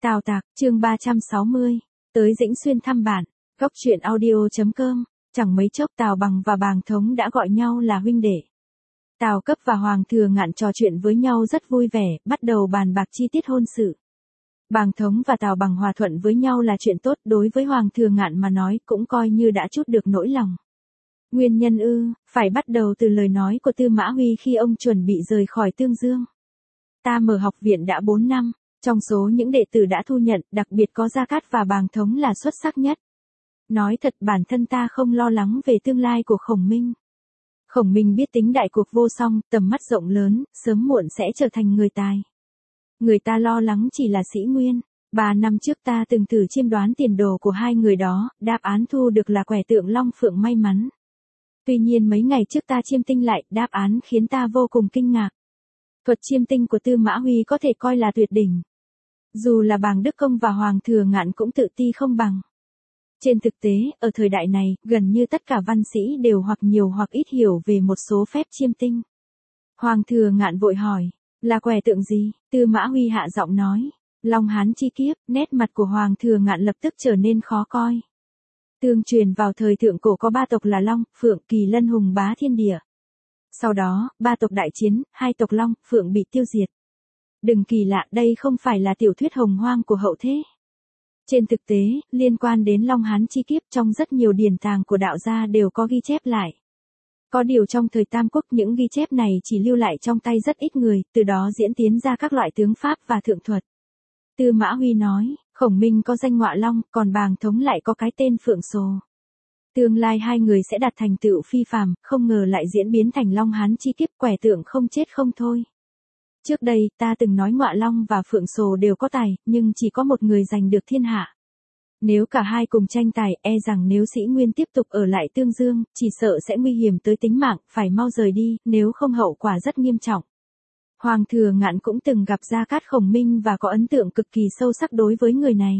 Tào Tạc, chương 360, tới Dĩnh Xuyên thăm bạn, góc truyện audio.com, chẳng mấy chốc Tào Bằng và Bàng Thống đã gọi nhau là huynh đệ. Tào Cấp và Hoàng Thừa Ngạn trò chuyện với nhau rất vui vẻ, bắt đầu bàn bạc chi tiết hôn sự. Bàng Thống và Tào Bằng hòa thuận với nhau là chuyện tốt, đối với Hoàng Thừa Ngạn mà nói cũng coi như đã trút được nỗi lòng. Nguyên nhân phải bắt đầu từ lời nói của Tư Mã Huy khi ông chuẩn bị rời khỏi Tương Dương. Ta mở học viện đã 4 năm. Trong số những đệ tử đã thu nhận, đặc biệt có Gia Cát và Bàng Thống là xuất sắc nhất. Nói thật bản thân ta không lo lắng về tương lai của Khổng Minh. Khổng Minh biết tính đại cuộc vô song, tầm mắt rộng lớn, sớm muộn sẽ trở thành người tài. Người ta lo lắng chỉ là Sĩ Nguyên. 3 năm trước ta từng thử chiêm đoán tiền đồ của hai người đó, đáp án thu được là quẻ tượng Long Phượng may mắn. Tuy nhiên mấy ngày trước ta chiêm tinh lại, đáp án khiến ta vô cùng kinh ngạc. Thuật chiêm tinh của Tư Mã Huy có thể coi là tuyệt đỉnh. Dù là Bàng Đức Công và Hoàng Thừa Ngạn cũng tự ti không bằng. Trên thực tế, ở thời đại này, gần như tất cả văn sĩ đều hoặc nhiều hoặc ít hiểu về một số phép chiêm tinh. Hoàng Thừa Ngạn vội hỏi, là quẻ tượng gì? Tư Mã Huy hạ giọng nói, Long Hán chi kiếp. Nét mặt của Hoàng Thừa Ngạn lập tức trở nên khó coi. Tương truyền vào thời thượng cổ có 3 tộc là Long, Phượng, Kỳ Lân hùng bá thiên địa. Sau đó, 3 tộc đại chiến, 2 tộc Long, Phượng bị tiêu diệt. Đừng kỳ lạ, đây không phải là tiểu thuyết hồng hoang của hậu thế. Trên thực tế, liên quan đến Long Hán chi kiếp trong rất nhiều điển tàng của đạo gia đều có ghi chép lại. Có điều trong thời Tam Quốc những ghi chép này chỉ lưu lại trong tay rất ít người, từ đó diễn tiến ra các loại tướng pháp và thượng thuật. Tư Mã Huy nói, Khổng Minh có danh Ngọa Long, còn Bàng Thống lại có cái tên Phượng Sồ. Tương lai hai người sẽ đạt thành tựu phi phàm, không ngờ lại diễn biến thành Long Hán chi kiếp, quẻ tượng không chết không thôi. Trước đây, ta từng nói Ngọa Long và Phượng Sồ đều có tài, nhưng chỉ có một người giành được thiên hạ. Nếu cả hai cùng tranh tài, rằng nếu Sĩ Nguyên tiếp tục ở lại Tương Dương, chỉ sợ sẽ nguy hiểm tới tính mạng, phải mau rời đi, nếu không hậu quả rất nghiêm trọng. Hoàng Thừa Ngạn cũng từng gặp Gia Cát Khổng Minh và có ấn tượng cực kỳ sâu sắc đối với người này.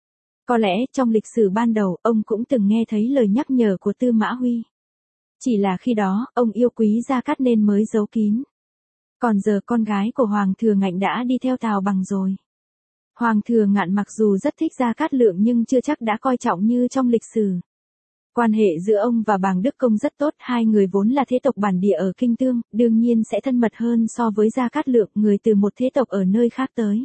Có lẽ trong lịch sử ban đầu, ông cũng từng nghe thấy lời nhắc nhở của Tư Mã Huy. Chỉ là khi đó, ông yêu quý Gia Cát nên mới giấu kín. Còn giờ con gái của Hoàng Thừa Ngạn đã đi theo Tào Bằng rồi. Hoàng Thừa Ngạn mặc dù rất thích Gia Cát Lượng nhưng chưa chắc đã coi trọng như trong lịch sử. Quan hệ giữa ông và Bàng Đức Công rất tốt, hai người vốn là thế tộc bản địa ở Kinh Tương, đương nhiên sẽ thân mật hơn so với Gia Cát Lượng, người từ một thế tộc ở nơi khác tới.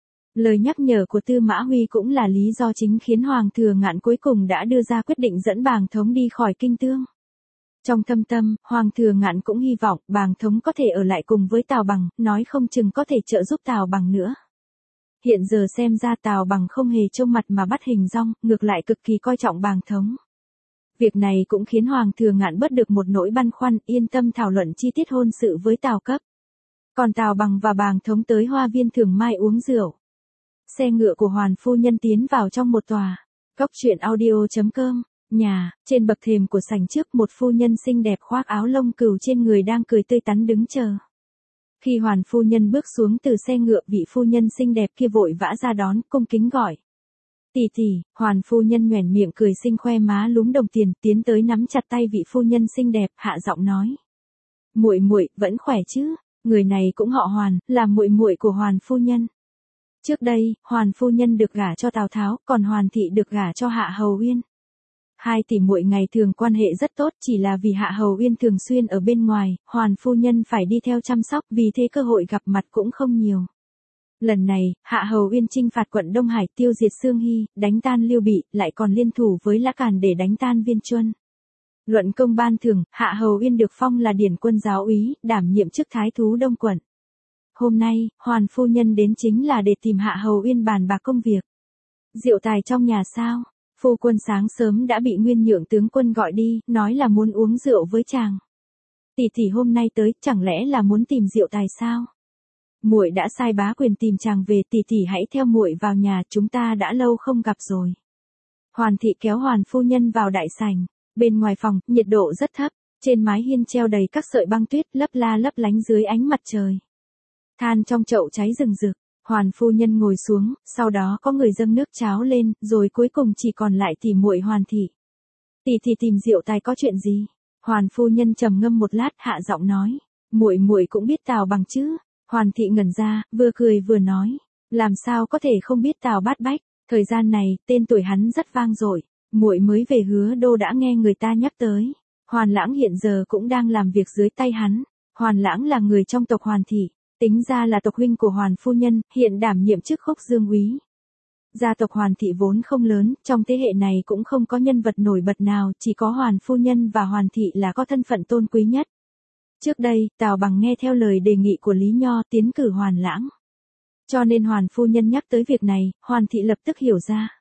Lời nhắc nhở của Tư Mã Huy cũng là lý do chính khiến Hoàng Thừa Ngạn cuối cùng đã đưa ra quyết định dẫn Bàng Thống đi khỏi Kinh Tương. Trong thâm tâm, Hoàng Thừa Ngạn cũng hy vọng Bàng Thống có thể ở lại cùng với Tào Bằng, nói không chừng có thể trợ giúp Tào Bằng nữa. Hiện giờ xem ra Tào Bằng không hề trông mặt mà bắt hình dong, ngược lại cực kỳ coi trọng Bàng Thống. Việc này cũng khiến Hoàng Thừa Ngạn bớt được một nỗi băn khoăn, yên tâm thảo luận chi tiết hôn sự với Tào Cấp. Còn Tào Bằng và Bàng Thống tới Hoa Viên Thường Mai uống rượu. Xe ngựa của Hoàn phu nhân tiến vào trong một tòa. Góc truyện audio.com. Nhà, trên bậc thềm của sảnh trước một phu nhân xinh đẹp khoác áo lông cừu trên người đang cười tươi tắn đứng chờ. Khi Hoàn phu nhân bước xuống từ xe ngựa, vị phu nhân xinh đẹp kia vội vã ra đón, cung kính gọi. Tỷ tỷ. Hoàn phu nhân nhoẻn miệng cười xinh, khoe má lúm đồng tiền, tiến tới nắm chặt tay vị phu nhân xinh đẹp, hạ giọng nói. Muội muội vẫn khỏe chứ? Người này cũng họ Hoàn, là muội muội của Hoàn phu nhân. Trước đây, Hoàn phu nhân được gả cho Tào Tháo, còn Hoàn thị được gả cho Hạ Hầu Uyên. Hai tỷ muội ngày thường quan hệ rất tốt, chỉ là vì Hạ Hầu Uyên thường xuyên ở bên ngoài, Hoàn phu nhân phải đi theo chăm sóc, vì thế cơ hội gặp mặt cũng không nhiều. Lần này, Hạ Hầu Uyên chinh phạt quận Đông Hải, tiêu diệt Xương Hy, đánh tan Lưu Bị, lại còn liên thủ với Lã Càn để đánh tan Viên Chuân. Luận công ban thưởng, Hạ Hầu Uyên được phong là điển quân giáo úy, đảm nhiệm chức thái thú Đông quận. Hôm nay, Hoàn phu nhân đến chính là để tìm Hạ Hầu Uyên bàn bạc công việc. Rượu tài trong nhà sao? Phu quân sáng sớm đã bị Nguyên Nhượng tướng quân gọi đi, nói là muốn uống rượu với chàng. Tỷ tỷ hôm nay tới, chẳng lẽ là muốn tìm rượu tài sao? Muội đã sai bá quyền tìm chàng về, tỷ tỷ hãy theo muội vào nhà, chúng ta đã lâu không gặp rồi. Hoàn thị kéo Hoàn phu nhân vào đại sảnh. Bên ngoài phòng, nhiệt độ rất thấp, trên mái hiên treo đầy các sợi băng tuyết lấp la lấp lánh dưới ánh mặt trời. Than trong chậu cháy rừng rực. Hoàn phu nhân ngồi xuống, sau đó có người dâng nước cháo lên, rồi cuối cùng chỉ còn lại tỷ muội Hoàn thị. Tỷ tỷ tìm rượu tài có chuyện gì? Hoàn phu nhân trầm ngâm một lát, hạ giọng nói, muội muội cũng biết Tào Bằng chứ? Hoàn thị ngẩn ra, vừa cười vừa nói, Làm sao có thể không biết Tào Bát Bách, thời gian này, tên tuổi hắn rất vang dội, muội mới về Hứa Đô đã nghe người ta nhắc tới. Hoàn Lãng hiện giờ cũng đang làm việc dưới tay hắn. Hoàn Lãng là người trong tộc Hoàn thị, tính ra là tộc huynh của Hoàn phu nhân, hiện đảm nhiệm chức Khốc Dương úy. Gia tộc Hoàn thị vốn không lớn, trong thế hệ này cũng không có nhân vật nổi bật nào, chỉ có Hoàn phu nhân và Hoàn thị là có thân phận tôn quý nhất. Trước đây, Tào Bằng nghe theo lời đề nghị của Lý Nho tiến cử Hoàn Lãng. Cho nên Hoàn phu nhân nhắc tới việc này, Hoàn thị lập tức hiểu ra.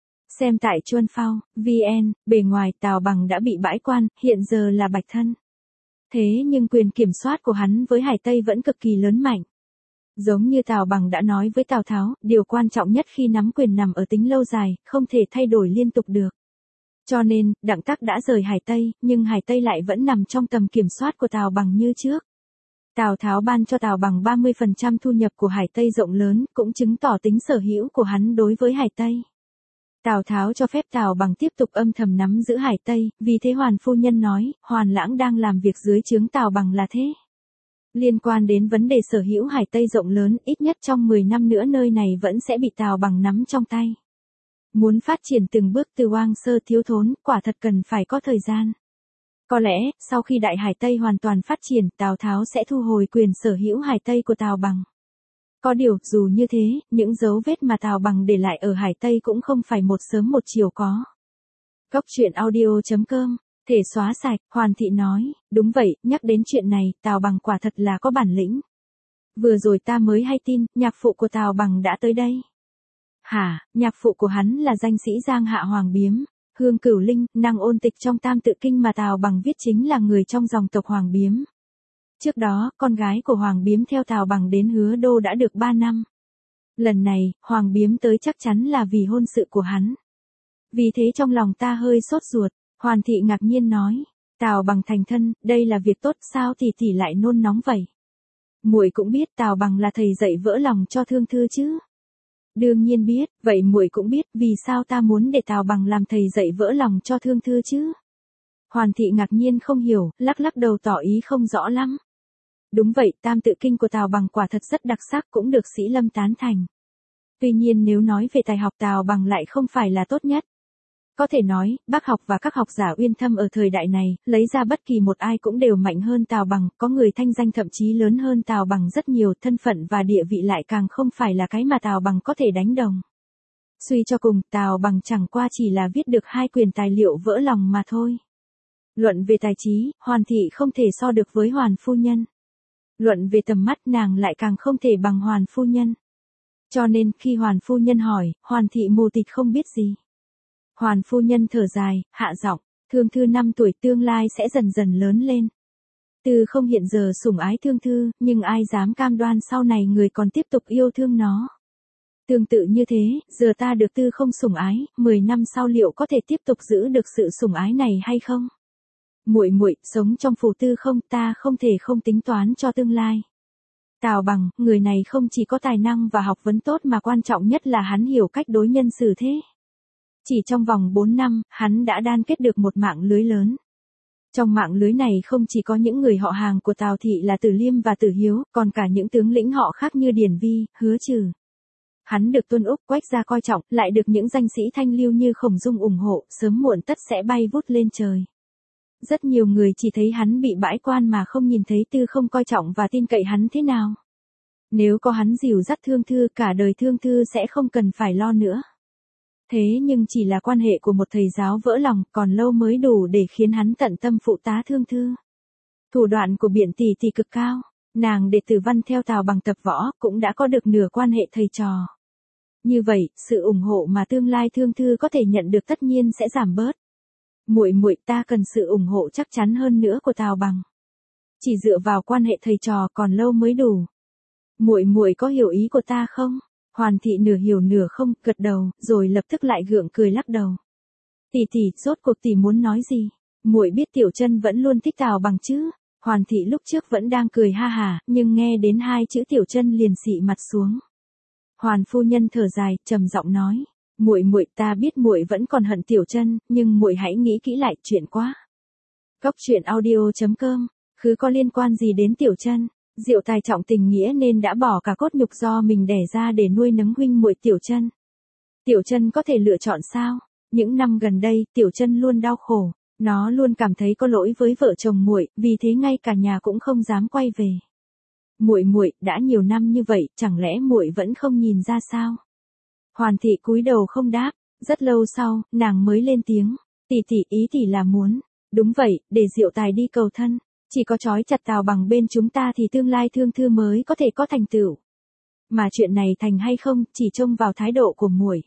Xem tại Chuân Phao, VN, bề ngoài Tào Bằng đã bị bãi quan, hiện giờ là bạch thân. Thế nhưng quyền kiểm soát của hắn với Hải Tây vẫn cực kỳ lớn mạnh. Giống như Tào Bằng đã nói với Tào Tháo, điều quan trọng nhất khi nắm quyền nằm ở tính lâu dài, không thể thay đổi liên tục được. Cho nên, Đặng Tắc đã rời Hải Tây, nhưng Hải Tây lại vẫn nằm trong tầm kiểm soát của Tào Bằng như trước. Tào Tháo ban cho Tào Bằng 30% thu nhập của Hải Tây rộng lớn, cũng chứng tỏ tính sở hữu của hắn đối với Hải Tây. Tào Tháo cho phép Tào Bằng tiếp tục âm thầm nắm giữ Hải Tây, vì thế Hoàn phu nhân nói, Hoàn Lãng đang làm việc dưới trướng Tào Bằng là thế. Liên quan đến vấn đề sở hữu Hải Tây rộng lớn, ít nhất trong 10 năm nữa nơi này vẫn sẽ bị Tào Bằng nắm trong tay. Muốn phát triển từng bước từ hoang sơ thiếu thốn, quả thật cần phải có thời gian. Có lẽ, sau khi Đại Hải Tây hoàn toàn phát triển, Tào Tháo sẽ thu hồi quyền sở hữu Hải Tây của Tào Bằng. Có điều, dù như thế, những dấu vết mà Tào Bằng để lại ở Hải Tây cũng không phải một sớm một chiều có. Góc truyện audio.com, thể xóa sạch, Hoàn thị nói, đúng vậy, nhắc đến chuyện này, Tào Bằng quả thật là có bản lĩnh. Vừa rồi ta mới hay tin, nhạc phụ của Tào Bằng đã tới đây. Hả, nhạc phụ của hắn là danh sĩ Giang Hạ Hoàng Biếm, Hương Cửu Linh, năng ôn tịch trong Tam Tự Kinh mà Tào Bằng viết chính là người trong dòng tộc Hoàng Biếm. Trước đó, con gái của Hoàng Biếm theo Tào Bằng đến Hứa Đô đã được 3 năm. Lần này, Hoàng Biếm tới chắc chắn là vì hôn sự của hắn. Vì thế trong lòng ta hơi sốt ruột, Hoàn thị ngạc nhiên nói, Tào Bằng thành thân, đây là việc tốt, sao tỷ lại nôn nóng vậy? Muội cũng biết Tào Bằng là thầy dạy vỡ lòng cho Thương Thư chứ? Đương nhiên biết, vậy muội cũng biết vì sao ta muốn để Tào Bằng làm thầy dạy vỡ lòng cho Thương Thư chứ? Hoàn thị ngạc nhiên không hiểu, lắc lắc đầu tỏ ý không rõ lắm. Đúng vậy, Tam Tự Kinh của Tào Bằng quả thật rất đặc sắc, cũng được Sĩ Lâm tán thành. Tuy nhiên nếu nói về tài học Tào Bằng lại không phải là tốt nhất. Có thể nói, bác học và các học giả uyên thâm ở thời đại này, lấy ra bất kỳ một ai cũng đều mạnh hơn Tào Bằng, có người thanh danh thậm chí lớn hơn Tào Bằng rất nhiều, thân phận và địa vị lại càng không phải là cái mà Tào Bằng có thể đánh đồng. Suy cho cùng, Tào Bằng chẳng qua chỉ là viết được 2 quyển tài liệu vỡ lòng mà thôi. Luận về tài trí, Hoàn thị không thể so được với Hoàn phu nhân. Luận về tầm mắt nàng lại càng không thể bằng Hoàn phu nhân. Cho nên, khi Hoàn phu nhân hỏi, Hoàn thị mù tịt không biết gì. Hoàn phu nhân thở dài, hạ giọng, Thương Thư 5 tuổi tương lai sẽ dần dần lớn lên. Tư không hiện giờ sủng ái Thương Thư, nhưng ai dám cam đoan sau này người còn tiếp tục yêu thương nó. Tương tự như thế, giờ ta được Tư không sủng ái, 10 năm sau liệu có thể tiếp tục giữ được sự sủng ái này hay không? Muội sống trong phủ Tư không, ta không thể không tính toán cho tương lai. Tào Bằng, người này không chỉ có tài năng và học vấn tốt mà quan trọng nhất là hắn hiểu cách đối nhân xử thế. Chỉ trong vòng 4 năm, hắn đã đan kết được một mạng lưới lớn. Trong mạng lưới này không chỉ có những người họ hàng của Tào thị là Tử Liêm và Tử Hiếu, còn cả những tướng lĩnh họ khác như Điển Vi, Hứa Trừ. Hắn được Tuân Úc, Quách gia coi trọng, lại được những danh sĩ thanh lưu như Khổng Dung ủng hộ, sớm muộn tất sẽ bay vút lên trời. Rất nhiều người chỉ thấy hắn bị bãi quan mà không nhìn thấy Tư không coi trọng và tin cậy hắn thế nào. Nếu có hắn dìu dắt Thương Thư, cả đời Thương Thư sẽ không cần phải lo nữa. Thế nhưng chỉ là quan hệ của một thầy giáo vỡ lòng, còn lâu mới đủ để khiến hắn tận tâm phụ tá Thương Thư. Thủ đoạn của Biện tỷ cực cao, nàng đệ tử Văn theo Tào Bằng tập võ, cũng đã có được nửa quan hệ thầy trò. Như vậy, sự ủng hộ mà tương lai Thương Thư có thể nhận được tất nhiên sẽ giảm bớt. Muội ta cần sự ủng hộ chắc chắn hơn nữa của Tào Bằng. Chỉ dựa vào quan hệ thầy trò còn lâu mới đủ. Muội có hiểu ý của ta không? Hoàn thị nửa hiểu nửa không, gật đầu, rồi lập tức lại gượng cười lắc đầu. Tỷ, rốt cuộc tỷ muốn nói gì? Muội biết Tiểu Chân vẫn luôn thích Tào Bằng chứ? Hoàn thị lúc trước vẫn đang cười ha hả, nhưng nghe đến 2 chữ Tiểu Chân liền xị mặt xuống. Hoàn phu nhân thở dài, trầm giọng nói, muội ta biết muội vẫn còn hận Tiểu Chân, nhưng muội hãy nghĩ kỹ lại, chuyện quá. Góc truyện audio.com, khứ có liên quan gì đến Tiểu Chân? Diệu Tài trọng tình nghĩa nên đã bỏ cả cốt nhục do mình đẻ ra để nuôi nấng huynh muội Tiểu Chân. Tiểu Chân có thể lựa chọn sao? Những năm gần đây, Tiểu Chân luôn đau khổ, nó luôn cảm thấy có lỗi với vợ chồng muội, vì thế ngay cả nhà cũng không dám quay về. Muội, đã nhiều năm như vậy, chẳng lẽ muội vẫn không nhìn ra sao? Hoàn Thị cúi đầu không đáp, rất lâu sau, nàng mới lên tiếng, tỷ ý tỷ là muốn. Đúng vậy, để Diệu Tài đi cầu thân, chỉ có trói chặt Tào Bằng bên chúng ta thì tương lai Thương Thư mới có thể có thành tựu. Mà chuyện này thành hay không, chỉ trông vào thái độ của muội.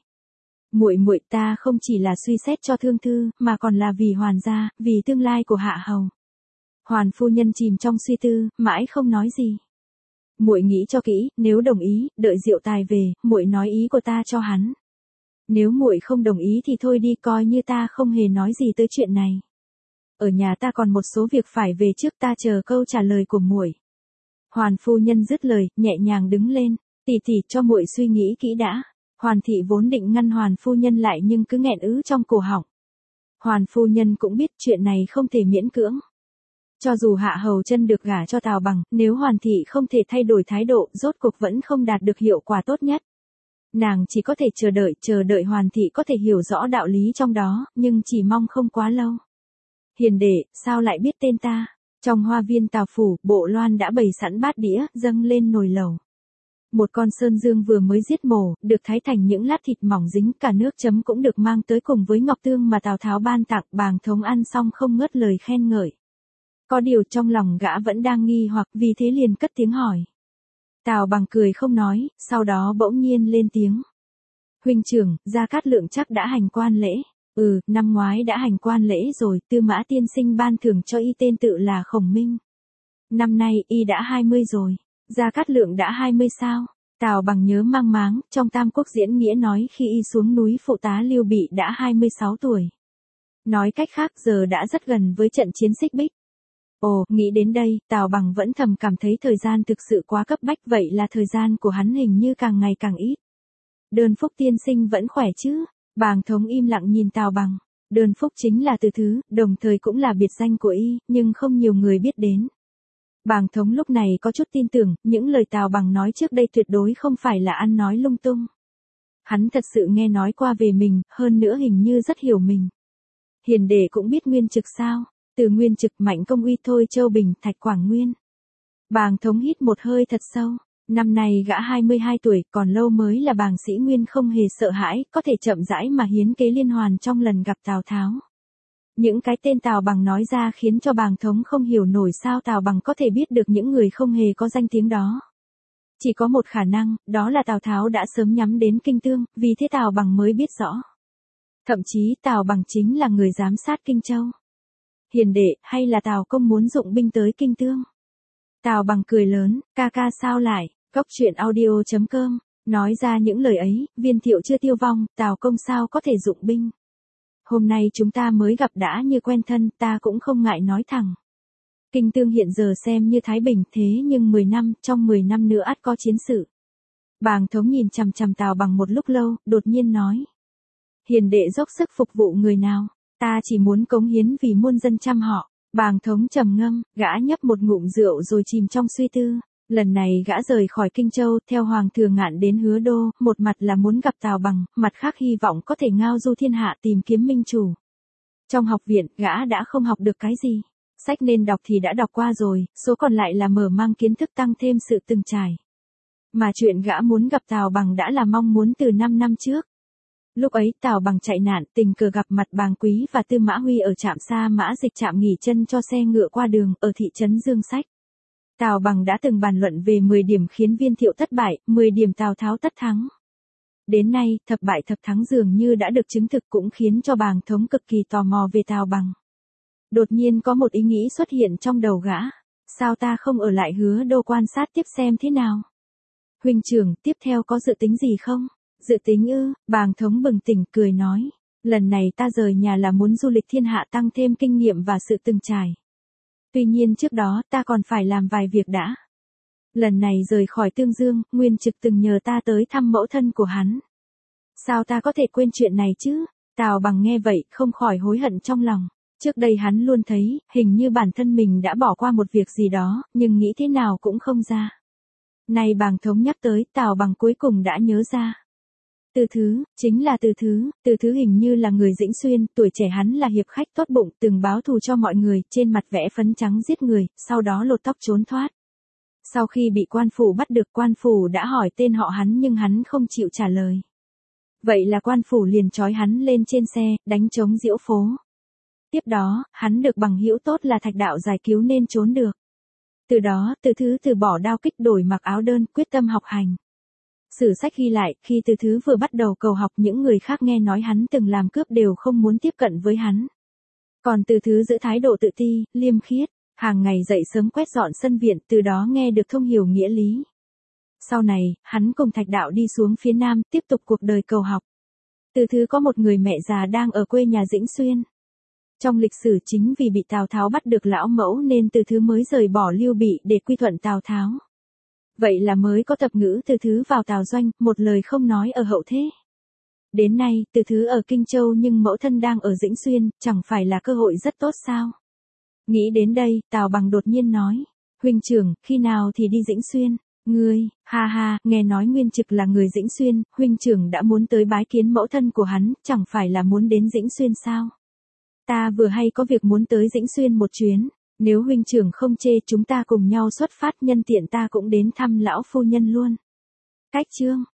Muội ta không chỉ là suy xét cho Thương Thư, mà còn là vì Hoàn gia, vì tương lai của Hạ hầu. Hoàn phu nhân chìm trong suy tư, mãi không nói gì. Muội nghĩ cho kỹ, nếu đồng ý, đợi Diệu Tài về, muội nói ý của ta cho hắn. Nếu muội không đồng ý thì thôi đi, coi như ta không hề nói gì tới chuyện này. Ở nhà ta còn một số việc phải về trước, ta chờ câu trả lời của muội. Hoàn phu nhân dứt lời, nhẹ nhàng đứng lên, tỷ cho muội suy nghĩ kỹ đã. Hoàn Thị vốn định ngăn Hoàn phu nhân lại nhưng cứ nghẹn ứ trong cổ họng. Hoàn phu nhân cũng biết chuyện này không thể miễn cưỡng. Cho dù Hạ hầu chân được gả cho Tào Bằng, nếu Hoàn Thị không thể thay đổi thái độ, rốt cuộc vẫn không đạt được hiệu quả tốt nhất. Nàng chỉ có thể chờ đợi Hoàn Thị có thể hiểu rõ đạo lý trong đó, nhưng chỉ mong không quá lâu. Hiền đệ, sao lại biết tên ta? Trong hoa viên Tào phủ, Bộ Loan đã bày sẵn bát đĩa, dâng lên nồi lẩu. Một con sơn dương vừa mới giết mổ, được thái thành những lát thịt mỏng dính, cả nước chấm cũng được mang tới cùng với ngọc tương mà Tào Tháo ban tặng. Bàng Thống ăn xong không ngớt lời khen ngợi. Có điều trong lòng gã vẫn đang nghi hoặc, vì thế liền cất tiếng hỏi. Tào Bằng cười không nói, sau đó bỗng nhiên lên tiếng. Huynh trưởng, Gia Cát Lượng chắc đã hành quan lễ. Năm ngoái đã hành quan lễ rồi, Tư Mã tiên sinh ban thưởng cho y tên tự là Khổng Minh. Năm nay y đã 20 rồi. Gia Cát Lượng đã 20 sao? Tào Bằng nhớ mang máng, trong Tam Quốc diễn nghĩa nói khi y xuống núi phụ tá Lưu Bị đã 26 tuổi. Nói cách khác giờ đã rất gần với trận chiến Xích Bích. Nghĩ đến đây, Tào Bằng vẫn thầm cảm thấy thời gian thực sự quá cấp bách, vậy là thời gian của hắn hình như càng ngày càng ít. Đơn Phúc tiên sinh vẫn khỏe chứ? Bàng Thống im lặng nhìn Tào Bằng. Đơn Phúc chính là từ thứ, đồng thời cũng là biệt danh của y, nhưng không nhiều người biết đến. Bàng Thống lúc này có chút tin tưởng, những lời Tào Bằng nói trước đây tuyệt đối không phải là ăn nói lung tung. Hắn thật sự nghe nói qua về mình, hơn nữa hình như rất hiểu mình. Hiền đệ cũng biết Nguyên Trực sao? Từ Nguyên Trực, Mạnh Công Uy, Thôi Châu Bình, Thạch Quảng Nguyên. Bàng Thống hít một hơi thật sâu. Năm nay gã 22 tuổi, còn lâu mới là Bàng Sĩ Nguyên không hề sợ hãi, có thể chậm rãi mà hiến kế liên hoàn trong lần gặp Tào Tháo. Những cái tên Tào Bằng nói ra khiến cho Bàng Thống không hiểu nổi sao Tào Bằng có thể biết được những người không hề có danh tiếng đó. Chỉ có một khả năng, đó là Tào Tháo đã sớm nhắm đến Kinh Tương, vì thế Tào Bằng mới biết rõ. Thậm chí Tào Bằng chính là người giám sát Kinh Châu. Hiền đệ, hay là Tào công muốn dụng binh tới Kinh Tương? Tào Bằng cười lớn, ca sao lại? Cốc truyện audio.com, nói ra những lời ấy, Viên Thiệu chưa tiêu vong, Tào công sao có thể dụng binh? Hôm nay chúng ta mới gặp đã như quen thân, ta cũng không ngại nói thẳng. Kinh Tương hiện giờ xem như Thái Bình, thế nhưng 10 năm, trong 10 năm nữa ắt có chiến sự. Bàng Thống nhìn chằm chằm Tào Bằng một lúc lâu, đột nhiên nói. Hiền đệ dốc sức phục vụ người nào? Ta chỉ muốn cống hiến vì muôn dân trăm họ. Bàng Thống trầm ngâm, gã nhấp một ngụm rượu rồi chìm trong suy tư. Lần này gã rời khỏi Kinh Châu, theo Hoàng Thừa Ngạn đến Hứa Đô, một mặt là muốn gặp Tào Bằng, mặt khác hy vọng có thể ngao du thiên hạ tìm kiếm minh chủ. Trong học viện, gã đã không học được cái gì. Sách nên đọc thì đã đọc qua rồi, số còn lại là mở mang kiến thức tăng thêm sự từng trải. Mà chuyện gã muốn gặp Tào Bằng đã là mong muốn từ 5 năm trước. Lúc ấy Tào Bằng chạy nạn, tình cờ gặp mặt Bàng Quý và Tư Mã Huy ở trạm Sa Mã Dịch, trạm nghỉ chân cho xe ngựa qua đường, ở thị trấn Dương Sách. Tào Bằng đã từng bàn luận về 10 điểm khiến Viên Thiệu thất bại, 10 điểm Tào Tháo tất thắng. Đến nay, thập bại thập thắng dường như đã được chứng thực, cũng khiến cho Bàng Thống cực kỳ tò mò về Tào Bằng. Đột nhiên có một ý nghĩ xuất hiện trong đầu gã. Sao ta không ở lại Hứa Đô quan sát tiếp xem thế nào? Huynh trưởng, tiếp theo có dự tính gì không? Dự tính ư? Bàng Thống bừng tỉnh cười nói. Lần này ta rời nhà là muốn du lịch thiên hạ, tăng thêm kinh nghiệm và sự từng trải. Tuy nhiên trước đó ta còn phải làm vài việc đã. Lần này rời khỏi Tương Dương, Nguyên Trực từng nhờ ta tới thăm mẫu thân của hắn. Sao ta có thể quên chuyện này chứ? Tào Bằng nghe vậy không khỏi hối hận trong lòng. Trước đây hắn luôn thấy, hình như bản thân mình đã bỏ qua một việc gì đó, nhưng nghĩ thế nào cũng không ra. Nay Bàng Thống nhắc tới, Tào Bằng cuối cùng đã nhớ ra. Từ Thứ, chính là Từ Thứ hình như là người Dĩnh Xuyên, tuổi trẻ hắn là hiệp khách tốt bụng, từng báo thù cho mọi người, trên mặt vẽ phấn trắng giết người, sau đó lột tóc trốn thoát. Sau khi bị quan phủ bắt được, quan phủ đã hỏi tên họ hắn nhưng hắn không chịu trả lời. Vậy là quan phủ liền trói hắn lên trên xe, đánh trống diễu phố. Tiếp đó, hắn được bằng hữu tốt là Thạch Đạo giải cứu nên trốn được. Từ đó, Từ Thứ từ bỏ đao kích đổi mặc áo đơn, quyết tâm học hành. Sử sách ghi lại, khi Từ Thứ vừa bắt đầu cầu học, những người khác nghe nói hắn từng làm cướp đều không muốn tiếp cận với hắn. Còn Từ Thứ giữ thái độ tự ti, liêm khiết, hàng ngày dậy sớm quét dọn sân viện, từ đó nghe được thông hiểu nghĩa lý. Sau này, hắn cùng Thạch Đạo đi xuống phía Nam, tiếp tục cuộc đời cầu học. Từ Thứ có một người mẹ già đang ở quê nhà Dĩnh Xuyên. Trong lịch sử chính vì bị Tào Tháo bắt được lão mẫu nên Từ Thứ mới rời bỏ Lưu Bị để quy thuận Tào Tháo. Vậy là mới có tập ngữ Từ Thứ vào Tào doanh, một lời không nói ở hậu thế. Đến nay, Từ Thứ ở Kinh Châu nhưng mẫu thân đang ở Dĩnh Xuyên, chẳng phải là cơ hội rất tốt sao? Nghĩ đến đây, Tào Bằng đột nhiên nói, huynh trưởng, khi nào thì đi Dĩnh Xuyên? Ngươi, ha ha, nghe nói Nguyên Trực là người Dĩnh Xuyên, huynh trưởng đã muốn tới bái kiến mẫu thân của hắn, chẳng phải là muốn đến Dĩnh Xuyên sao? Ta vừa hay có việc muốn tới Dĩnh Xuyên một chuyến, nếu huynh trưởng không chê chúng ta cùng nhau xuất phát, nhân tiện ta cũng đến thăm lão phu nhân luôn. Cách chương